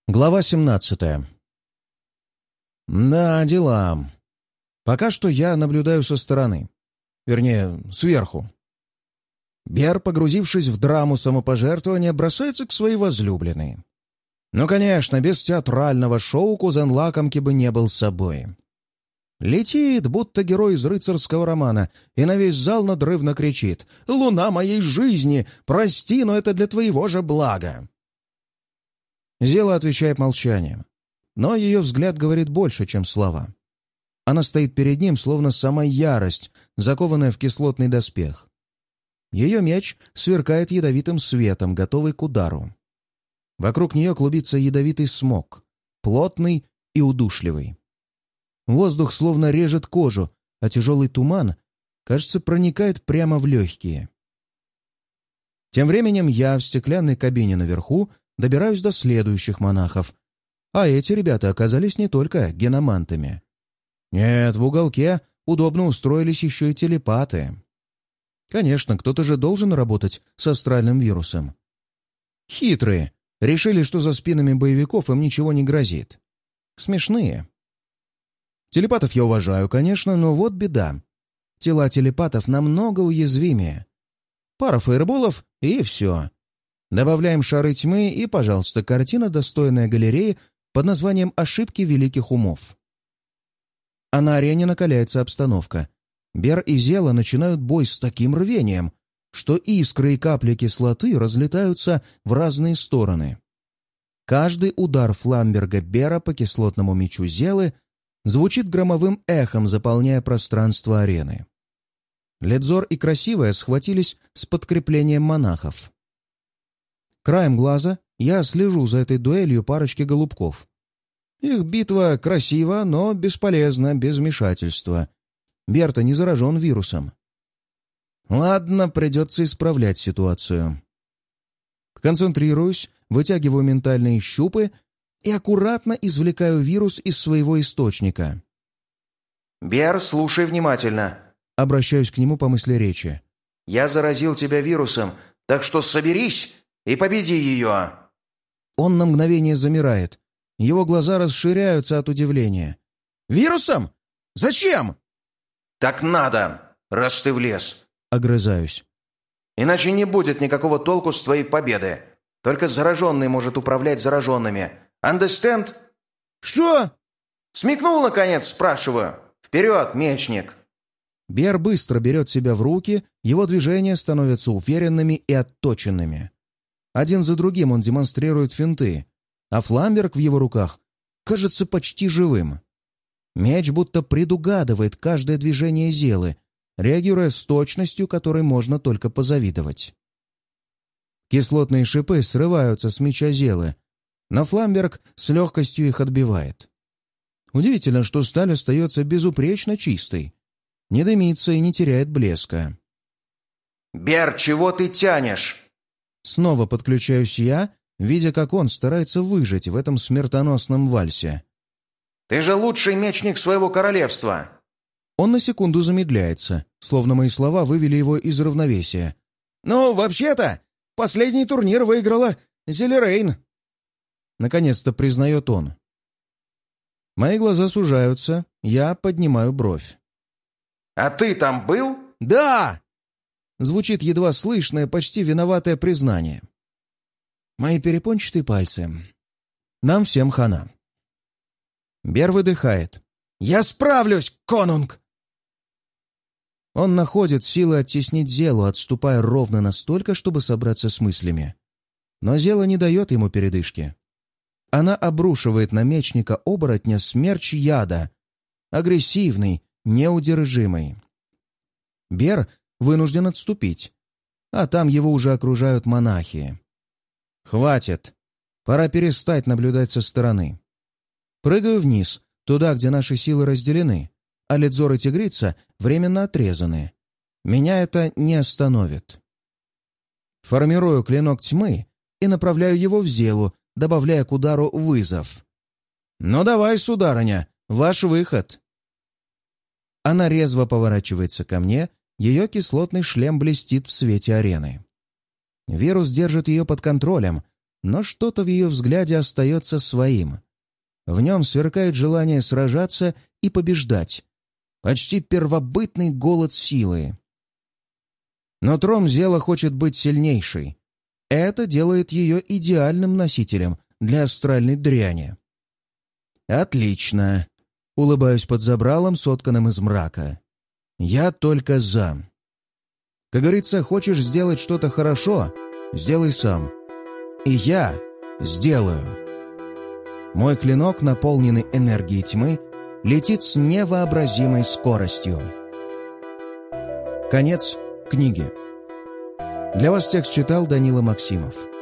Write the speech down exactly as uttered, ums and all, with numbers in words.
Глава семнадцатая. Да, дела. Пока что я наблюдаю со стороны. Вернее, сверху. Бер, погрузившись в драму самопожертвования, бросается к своей возлюбленной. Ну, конечно, без театрального шоу кузен Лакомки бы не был собой. Летит, будто герой из рыцарского романа, и на весь зал надрывно кричит: «Луна моей жизни! Прости, но это для твоего же блага!» Зела отвечает молчанием, но ее взгляд говорит больше, чем слова. Она стоит перед ним, словно сама ярость, закованная в кислотный доспех. Ее меч сверкает ядовитым светом, готовый к удару. Вокруг нее клубится ядовитый смог, плотный и удушливый. Воздух словно режет кожу, а тяжелый туман, кажется, проникает прямо в легкие. Тем временем я в стеклянной кабине наверху добираюсь до следующих монахов, а эти ребята оказались не только геномантами. Нет, в уголке удобно устроились еще и телепаты. Конечно, кто-то же должен работать с астральным вирусом. Хитрые. Решили, что за спинами боевиков им ничего не грозит. Смешные. Телепатов я уважаю, конечно, но вот беда. Тела телепатов намного уязвимее. Пара фаерболов — и все. Добавляем шары тьмы, и, пожалуйста, картина, достойная галереи под названием «Ошибки великих умов». А на арене накаляется обстановка. Бер и Зела начинают бой с таким рвением, что искры и капли кислоты разлетаются в разные стороны. Каждый удар Фламберга Бера по кислотному мечу Зелы звучит громовым эхом, заполняя пространство арены. Ледзор и Красивая схватились с подкреплением монахов. Краем глаза я слежу за этой дуэлью парочки голубков. Их битва красива, но бесполезна, без вмешательства. Бер-то не заражен вирусом. Ладно, придется исправлять ситуацию. Концентрируюсь, вытягиваю ментальные щупы и аккуратно извлекаю вирус из своего источника. «Бер, слушай внимательно». Обращаюсь к нему по мысли речи. «Я заразил тебя вирусом, так что соберись и победи ее!» Он на мгновение замирает. Его глаза расширяются от удивления. «Вирусом? Зачем?» «Так надо, раз ты влез!» Огрызаюсь. «Иначе не будет никакого толку с твоей победы. Только зараженный может управлять зараженными. Understand?» «Что?» «Смекнул, наконец, спрашиваю. Вперед, мечник!» Бер быстро берет себя в руки, его движения становятся уверенными и отточенными. Один за другим он демонстрирует финты, а Фламберг в его руках кажется почти живым. Меч будто предугадывает каждое движение Зелы, реагируя с точностью, которой можно только позавидовать. Кислотные шипы срываются с меча Зелы, но Фламберг с легкостью их отбивает. Удивительно, что сталь остается безупречно чистой, не дымится и не теряет блеска. «Бер, чего ты тянешь?» Снова подключаюсь я, видя, как он старается выжить в этом смертоносном вальсе. «Ты же лучший мечник своего королевства!» Он на секунду замедляется, словно мои слова вывели его из равновесия. «Ну, вообще-то, последний турнир выиграла Зелерейн!» Наконец-то признает он. Мои глаза сужаются, я поднимаю бровь. «А ты там был?» «Да!» Звучит едва слышное, почти виноватое признание. Мои перепончатые пальцы. Нам всем хана. Бер выдыхает. «Я справлюсь, конунг!» Он находит силы оттеснить Зелу, отступая ровно настолько, чтобы собраться с мыслями. Но Зела не дает ему передышки. Она обрушивает на мечника-оборотня смерч яда. Агрессивный, неудержимый. Бер вынужден отступить, а там его уже окружают монахи. Хватит. Пора перестать наблюдать со стороны. Прыгаю вниз, туда, где наши силы разделены, а Ледзор и Тигрица временно отрезаны. Меня это не остановит. Формирую клинок тьмы и направляю его в Зелу, добавляя к удару вызов. «Ну давай, сударыня, ваш выход!» Она резво поворачивается ко мне, ее кислотный шлем блестит в свете арены. Вирус держит ее под контролем, но что-то в ее взгляде остается своим. В нем сверкает желание сражаться и побеждать. Почти первобытный голод силы. Но Тромзела хочет быть сильнейшей. Это делает ее идеальным носителем для астральной дряни. «Отлично!» — улыбаюсь под забралом, сотканным из мрака. «Я только за. Как говорится, хочешь сделать что-то хорошо — сделай сам. И я сделаю». Мой клинок, наполненный энергией тьмы, летит с невообразимой скоростью. Конец книги. Для вас текст читал Данила Максимов.